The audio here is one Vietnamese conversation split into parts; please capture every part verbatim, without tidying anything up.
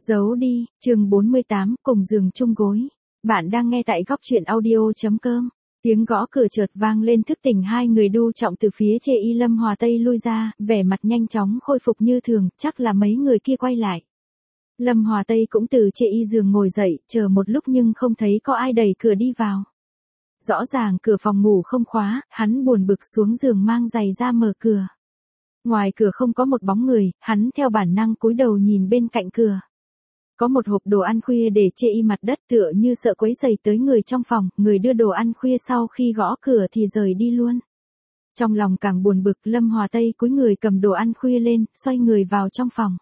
Giấu đi, chương bốn mươi tám, cùng giường chung gối. Bạn đang nghe tại góc truyện audio.com. Tiếng gõ cửa chợt vang lên thức tỉnh hai người Đu Trọng từ phía chê y Lâm Hòa Tây lui ra, vẻ mặt nhanh chóng khôi phục như thường, chắc là mấy người kia quay lại. Lâm Hòa Tây cũng từ chê y giường ngồi dậy, chờ một lúc nhưng không thấy có ai đẩy cửa đi vào. Rõ ràng cửa phòng ngủ không khóa, hắn buồn bực xuống giường mang giày ra mở cửa. Ngoài cửa không có một bóng người, hắn theo bản năng cúi đầu nhìn bên cạnh cửa. Có một hộp đồ ăn khuya để chê y mặt đất tựa như sợ quấy rầy tới người trong phòng, người đưa đồ ăn khuya sau khi gõ cửa thì rời đi luôn. Trong lòng càng buồn bực, Lâm Hòa Tây cúi người cầm đồ ăn khuya lên, xoay người vào trong phòng.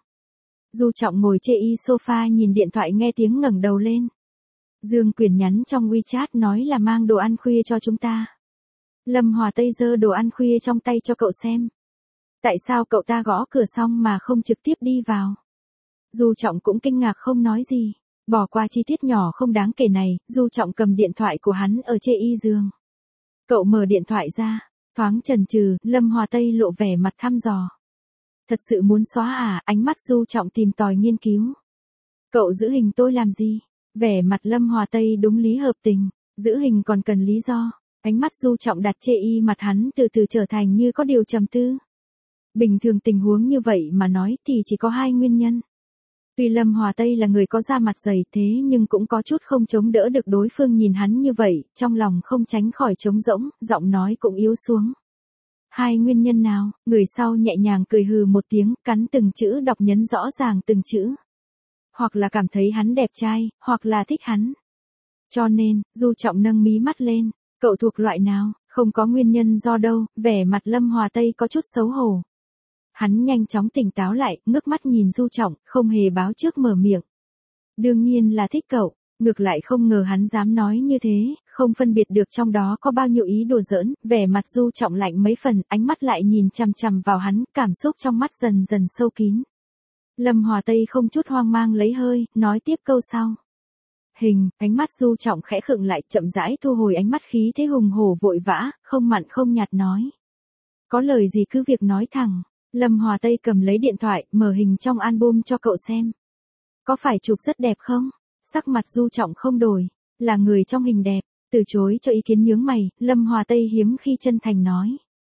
Du Trọng ngồi chê y sofa nhìn điện thoại nghe tiếng ngẩng đầu lên. Dương Quyền nhắn trong WeChat nói là mang đồ ăn khuya cho chúng ta. Lâm Hòa Tây giơ đồ ăn khuya trong tay cho cậu xem. Tại sao cậu ta gõ cửa xong mà không trực tiếp đi vào? Du Trọng cũng kinh ngạc không nói gì. Bỏ qua chi tiết nhỏ không đáng kể này, Du Trọng cầm điện thoại của hắn ở chê y giường. Cậu mở điện thoại ra, thoáng chần chừ, Lâm Hòa Tây lộ vẻ mặt thăm dò. Thật sự muốn xóa à? Ánh mắt Du Trọng tìm tòi nghiên cứu. Cậu giữ hình tôi làm gì? Vẻ mặt Lâm Hòa Tây đúng lý hợp tình, giữ hình còn cần lý do. Ánh mắt Du Trọng đặt chê y mặt hắn từ từ trở thành như có điều trầm tư. Bình thường tình huống như vậy mà nói thì chỉ có hai nguyên nhân. Tuy Lâm Hòa Tây là người có da mặt dày thế nhưng cũng có chút không chống đỡ được đối phương nhìn hắn như vậy, trong lòng không tránh khỏi trống rỗng, giọng nói cũng yếu xuống. Hai nguyên nhân nào? Người sau nhẹ nhàng cười hừ một tiếng, cắn từng chữ đọc nhấn rõ ràng từng chữ. Hoặc là cảm thấy hắn đẹp trai, hoặc là thích hắn. Cho nên, Du Trọng nâng mí mắt lên, cậu thuộc loại nào? Không có nguyên nhân do đâu, vẻ mặt Lâm Hòa Tây có chút xấu hổ. Hắn nhanh chóng tỉnh táo lại, ngước mắt nhìn Du Trọng, không hề báo trước mở miệng. Đương nhiên là thích cậu, ngược lại không ngờ hắn dám nói như thế, không phân biệt được trong đó có bao nhiêu ý đùa giỡn, vẻ mặt Du Trọng lạnh mấy phần, ánh mắt lại nhìn chằm chằm vào hắn, cảm xúc trong mắt dần dần sâu kín. Lâm Hòa Tây không chút hoang mang lấy hơi, nói tiếp câu sau. Hình, ánh mắt Du Trọng khẽ khựng lại, chậm rãi thu hồi ánh mắt khí thế hùng hổ vội vã, không mặn không nhạt nói. Có lời gì cứ việc nói thẳng. Lâm Hòa Tây cầm lấy điện thoại, mở hình trong album cho cậu xem. Có phải chụp rất đẹp không? Sắc mặt Du Trọng không đổi, là người trong hình đẹp, từ chối cho ý kiến nhướng mày, Lâm Hòa Tây hiếm khi chân thành nói.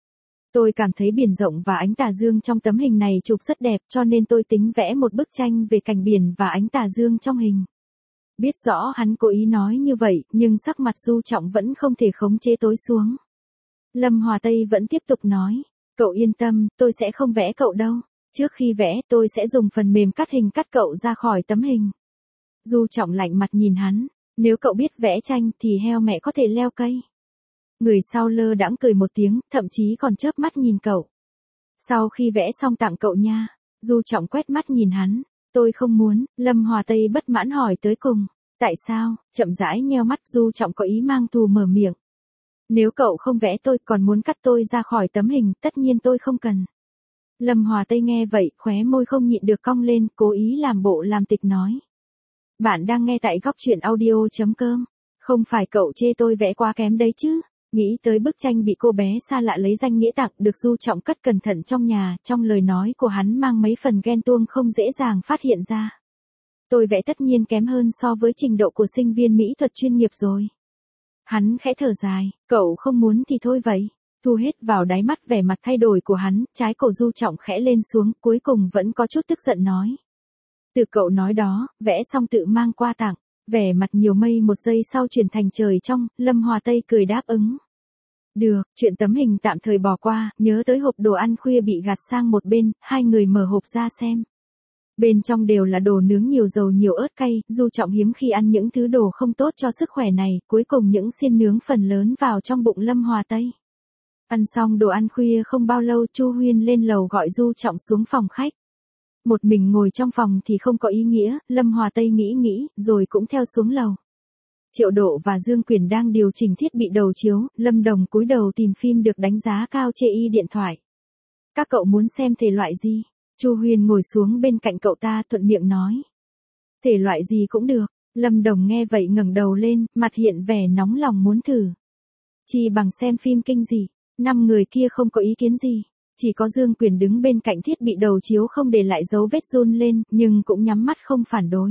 Tôi cảm thấy biển rộng và ánh tà dương trong tấm hình này chụp rất đẹp cho nên tôi tính vẽ một bức tranh về cảnh biển và ánh tà dương trong hình. Biết rõ hắn cố ý nói như vậy, nhưng sắc mặt Du Trọng vẫn không thể khống chế tối xuống. Lâm Hòa Tây vẫn tiếp tục nói. Cậu yên tâm, tôi sẽ không vẽ cậu đâu. Trước khi vẽ, tôi sẽ dùng phần mềm cắt hình cắt cậu ra khỏi tấm hình. Du Trọng lạnh mặt nhìn hắn. Nếu cậu biết vẽ tranh thì heo mẹ có thể leo cây. Người sau lơ đãng cười một tiếng, thậm chí còn chớp mắt nhìn cậu. Sau khi vẽ xong tặng cậu nha. Du Trọng quét mắt nhìn hắn. Tôi không muốn, Lâm Hòa Tây bất mãn hỏi tới cùng. Tại sao? Chậm rãi nheo mắt, Du Trọng có ý mang thù mở miệng. Nếu cậu không vẽ tôi còn muốn cắt tôi ra khỏi tấm hình, tất nhiên tôi không cần. Lâm Hòa Tây nghe vậy, khóe môi không nhịn được cong lên, cố ý làm bộ làm tịch nói. Bạn đang nghe tại góc truyện audio.com. Không phải cậu chê tôi vẽ quá kém đấy chứ. Nghĩ tới bức tranh bị cô bé xa lạ lấy danh nghĩa tặng được Du Trọng cất cẩn thận trong nhà, trong lời nói của hắn mang mấy phần ghen tuông không dễ dàng phát hiện ra. Tôi vẽ tất nhiên kém hơn so với trình độ của sinh viên mỹ thuật chuyên nghiệp rồi. Hắn khẽ thở dài, cậu không muốn thì thôi vậy. Thu hết vào đáy mắt vẻ mặt thay đổi của hắn, trái cổ Du Trọng khẽ lên xuống, cuối cùng vẫn có chút tức giận nói. Từ cậu nói đó, vẽ xong tự mang qua tặng, vẻ mặt nhiều mây một giây sau chuyển thành trời trong, Lâm Hòa Tây cười đáp ứng. Được, chuyện tấm hình tạm thời bỏ qua, nhớ tới hộp đồ ăn khuya bị gạt sang một bên, hai người mở hộp ra xem. Bên trong đều là đồ nướng nhiều dầu nhiều ớt cay, Du Trọng hiếm khi ăn những thứ đồ không tốt cho sức khỏe này, cuối cùng những xiên nướng phần lớn vào trong bụng Lâm Hòa Tây. Ăn xong đồ ăn khuya không bao lâu Chu Huyên lên lầu gọi Du Trọng xuống phòng khách. Một mình ngồi trong phòng thì không có ý nghĩa, Lâm Hòa Tây nghĩ nghĩ, rồi cũng theo xuống lầu. Triệu Độ và Dương Quyền đang điều chỉnh thiết bị đầu chiếu, Lâm Đồng cúi đầu tìm phim được đánh giá cao chê y điện thoại. Các cậu muốn xem thể loại gì? Chu Huyền ngồi xuống bên cạnh cậu ta thuận miệng nói. Thể loại gì cũng được. Lâm Đồng nghe vậy ngẩng đầu lên, mặt hiện vẻ nóng lòng muốn thử. Chỉ bằng xem phim kinh dị. Năm người kia không có ý kiến gì. Chỉ có Dương Quyền đứng bên cạnh thiết bị đầu chiếu không để lại dấu vết run lên, nhưng cũng nhắm mắt không phản đối.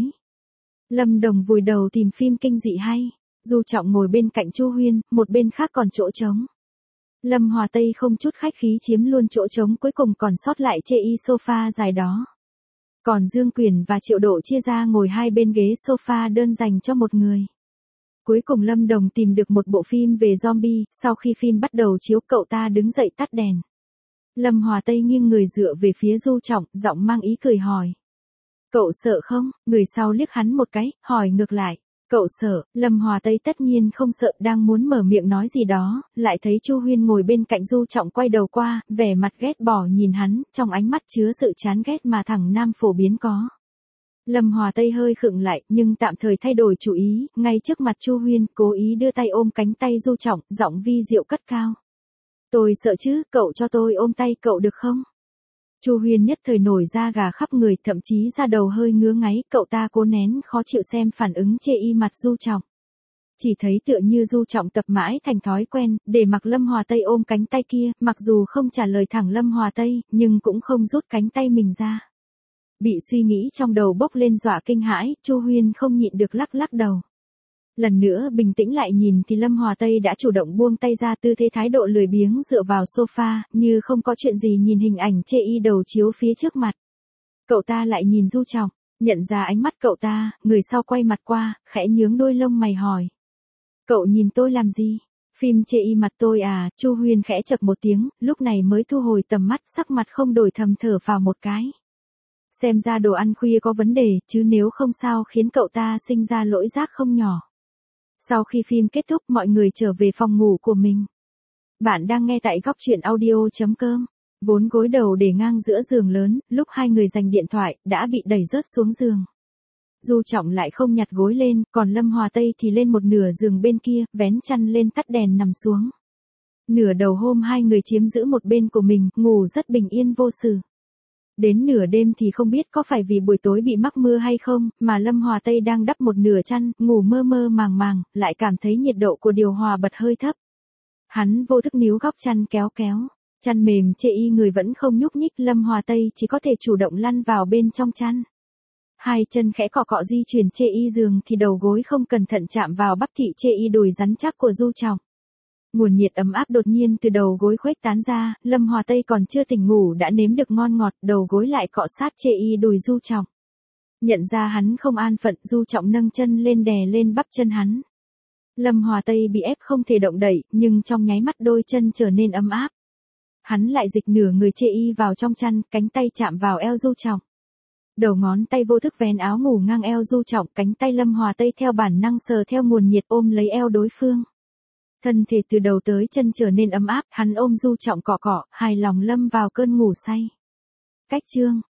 Lâm Đồng vùi đầu tìm phim kinh dị hay. Du Trọng ngồi bên cạnh Chu Huyên, một bên khác còn chỗ trống. Lâm Hòa Tây không chút khách khí chiếm luôn chỗ trống, cuối cùng còn sót lại chê y sofa dài đó. Còn Dương Quyền và Triệu Độ chia ra ngồi hai bên ghế sofa đơn dành cho một người. Cuối cùng Lâm Đồng tìm được một bộ phim về zombie, sau khi phim bắt đầu chiếu cậu ta đứng dậy tắt đèn. Lâm Hòa Tây nghiêng người dựa về phía Du Trọng, giọng mang ý cười hỏi. Cậu sợ không? Người sau liếc hắn một cái, hỏi ngược lại. Cậu sợ? Lâm Hòa Tây tất nhiên không sợ, đang muốn mở miệng nói gì đó, lại thấy Chu Huyên ngồi bên cạnh Du Trọng quay đầu qua, vẻ mặt ghét bỏ nhìn hắn, trong ánh mắt chứa sự chán ghét mà thằng nam phổ biến có. Lâm Hòa Tây hơi khựng lại, nhưng tạm thời thay đổi chủ ý, ngay trước mặt Chu Huyên, cố ý đưa tay ôm cánh tay Du Trọng, giọng vi diệu cất cao. Tôi sợ chứ, cậu cho tôi ôm tay cậu được không? Chu Huyên nhất thời nổi da gà khắp người, thậm chí da đầu hơi ngứa ngáy, cậu ta cố nén khó chịu xem phản ứng chê y mặt Du Trọng. Chỉ thấy tựa như Du Trọng tập mãi thành thói quen, để mặc Lâm Hòa Tây ôm cánh tay kia, mặc dù không trả lời thẳng Lâm Hòa Tây, nhưng cũng không rút cánh tay mình ra. Bị suy nghĩ trong đầu bốc lên dọa kinh hãi, Chu Huyên không nhịn được lắc lắc đầu. Lần nữa bình tĩnh lại nhìn thì Lâm Hòa Tây đã chủ động buông tay ra, tư thế thái độ lười biếng dựa vào sofa, như không có chuyện gì nhìn hình ảnh chê y đầu chiếu phía trước mặt. Cậu ta lại nhìn Du Trọng, nhận ra ánh mắt cậu ta, người sau quay mặt qua, khẽ nhướng đôi lông mày hỏi. Cậu nhìn tôi làm gì? Phim chê y mặt tôi à? Chu Huyên khẽ chậc một tiếng, lúc này mới thu hồi tầm mắt, sắc mặt không đổi, thầm thở vào một cái. Xem ra đồ ăn khuya có vấn đề, chứ nếu không sao khiến cậu ta sinh ra lỗi giác không nhỏ. Sau khi phim kết thúc, mọi người trở về phòng ngủ của mình. Bạn đang nghe tại góc truyện audio chấm com. Vốn gối đầu để ngang giữa giường lớn, lúc hai người giành điện thoại, đã bị đẩy rớt xuống giường. Du Trọng lại không nhặt gối lên, còn Lâm Hòa Tây thì lên một nửa giường bên kia, vén chăn lên tắt đèn nằm xuống. Nửa đầu hôm hai người chiếm giữ một bên của mình, ngủ rất bình yên vô sự. Đến nửa đêm thì không biết có phải vì buổi tối bị mắc mưa hay không, mà Lâm Hòa Tây đang đắp một nửa chăn, ngủ mơ mơ màng màng, lại cảm thấy nhiệt độ của điều hòa bật hơi thấp. Hắn vô thức níu góc chăn kéo kéo, chăn mềm chê y người vẫn không nhúc nhích, Lâm Hòa Tây chỉ có thể chủ động lăn vào bên trong chăn. Hai chân khẽ cọ cọ di chuyển chê y giường thì đầu gối không cẩn thận chạm vào bắp thị chê y đùi rắn chắc của Du Trọng. Nguồn nhiệt ấm áp đột nhiên từ đầu gối khuếch tán ra, Lâm Hòa Tây còn chưa tỉnh ngủ đã nếm được ngon ngọt, đầu gối lại cọ sát chê y đùi Du Trọng. Nhận ra hắn không an phận, Du Trọng nâng chân lên đè lên bắp chân hắn. Lâm Hòa Tây bị ép không thể động đậy, nhưng trong nháy mắt đôi chân trở nên ấm áp. Hắn lại dịch nửa người chê y vào trong chăn, cánh tay chạm vào eo Du Trọng. Đầu ngón tay vô thức vén áo ngủ ngang eo Du Trọng, cánh tay Lâm Hòa Tây theo bản năng sờ theo nguồn nhiệt ôm lấy eo đối phương. Thân thể từ đầu tới chân trở nên ấm áp, hắn ôm Du Trọng cọ cọ, hài lòng lâm vào cơn ngủ say. Cách chương